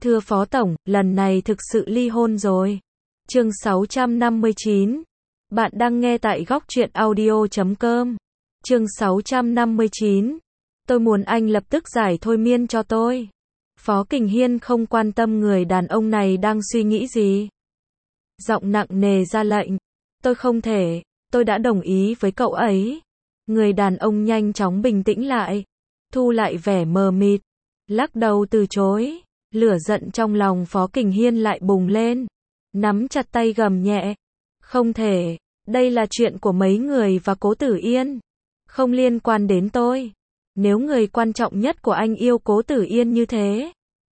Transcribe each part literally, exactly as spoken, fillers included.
Thưa Phó Tổng, lần này thực sự ly hôn rồi. Chương sáu trăm năm mươi chín. Bạn đang nghe tại góc truyện audio chấm com. Chương sáu trăm năm mươi chín. Tôi muốn anh lập tức giải thôi miên cho tôi. Phó Kình Hiên không quan tâm người đàn ông này đang suy nghĩ gì. Giọng nặng nề ra lệnh. Tôi không thể, tôi đã đồng ý với cậu ấy. Người đàn ông nhanh chóng bình tĩnh lại. Thu lại vẻ mờ mịt. Lắc đầu từ chối. Lửa giận trong lòng Phó Kình Hiên lại bùng lên. Nắm chặt tay gầm nhẹ. Không thể, đây là chuyện của mấy người và Cố Tử Yên. Không liên quan đến tôi. Nếu người quan trọng nhất của anh yêu Cố Tử Yên như thế,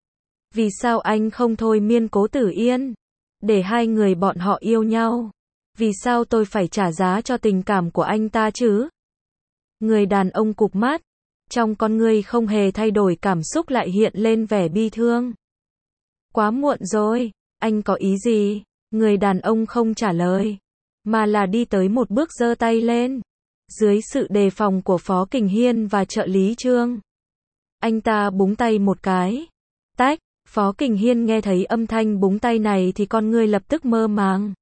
vì sao anh không thôi miên Cố Tử Yên? Để hai người bọn họ yêu nhau. Vì sao tôi phải trả giá cho tình cảm của anh ta chứ? Người đàn ông cụp mắt. Trong con ngươi không hề thay đổi, cảm xúc lại hiện lên vẻ bi thương. Quá muộn rồi, anh có ý gì? Người đàn ông không trả lời, mà là đi tới một bước giơ tay lên. Dưới sự đề phòng của Phó Kình Hiên và trợ lý Trương, anh ta búng tay một cái. Tách, Phó Kình Hiên nghe thấy âm thanh búng tay này thì con ngươi lập tức mơ màng.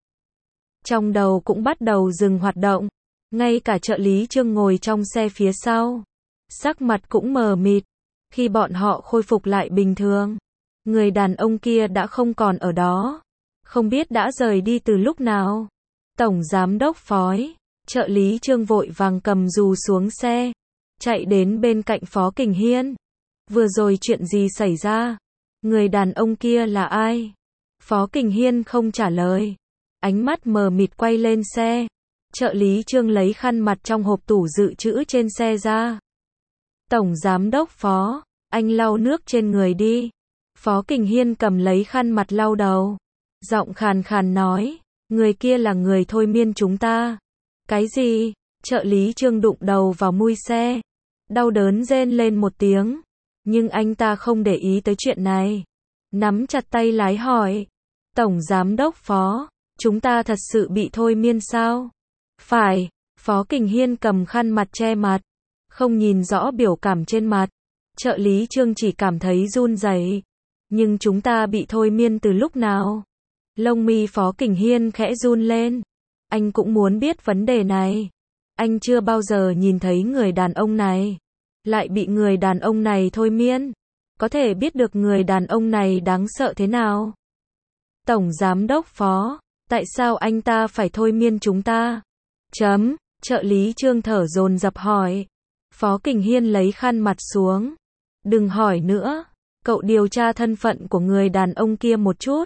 Trong đầu cũng bắt đầu dừng hoạt động. Ngay cả trợ lý Trương ngồi trong xe phía sau, sắc mặt cũng mờ mịt. Khi bọn họ khôi phục lại bình thường, người đàn ông kia đã không còn ở đó. Không biết đã rời đi từ lúc nào. Tổng giám đốc Phói, trợ lý Trương vội vàng cầm dù xuống xe, chạy đến bên cạnh Phó Kình Hiên. Vừa rồi chuyện gì xảy ra? Người đàn ông kia là ai? Phó Kình Hiên không trả lời. Ánh mắt mờ mịt quay lên xe. Trợ lý Trương lấy khăn mặt trong hộp tủ dự trữ trên xe ra. Tổng giám đốc Phó, anh lau nước trên người đi. Phó Kình Hiên cầm lấy khăn mặt lau đầu. Giọng khàn khàn nói, người kia là người thôi miên chúng ta. Cái gì? Trợ lý Trương đụng đầu vào mui xe. Đau đớn rên lên một tiếng. Nhưng anh ta không để ý tới chuyện này. Nắm chặt tay lái hỏi. Tổng giám đốc Phó, chúng ta thật sự bị thôi miên sao? Phải. Phó Kình Hiên cầm khăn mặt che mặt, không nhìn rõ biểu cảm trên mặt. Trợ lý Trương chỉ cảm thấy run rẩy. Nhưng chúng ta bị thôi miên từ lúc nào? Lông mi Phó Kình Hiên khẽ run lên. Anh cũng muốn biết vấn đề này. Anh chưa bao giờ nhìn thấy người đàn ông này lại bị người đàn ông này thôi miên. Có thể biết được người đàn ông này đáng sợ thế nào. Tổng giám đốc Phó, tại sao anh ta phải thôi miên chúng ta? Chấm, trợ lý Trương thở dồn dập hỏi. Phó Kình Hiên lấy khăn mặt xuống. Đừng hỏi nữa, cậu điều tra thân phận của người đàn ông kia một chút.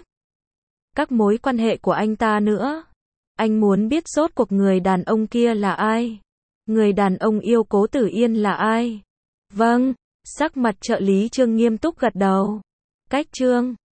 Các mối quan hệ của anh ta nữa. Anh muốn biết rốt cuộc người đàn ông kia là ai? Người đàn ông yêu Cố Tử Yên là ai? Vâng, sắc mặt trợ lý Trương nghiêm túc gật đầu. Cách Trương,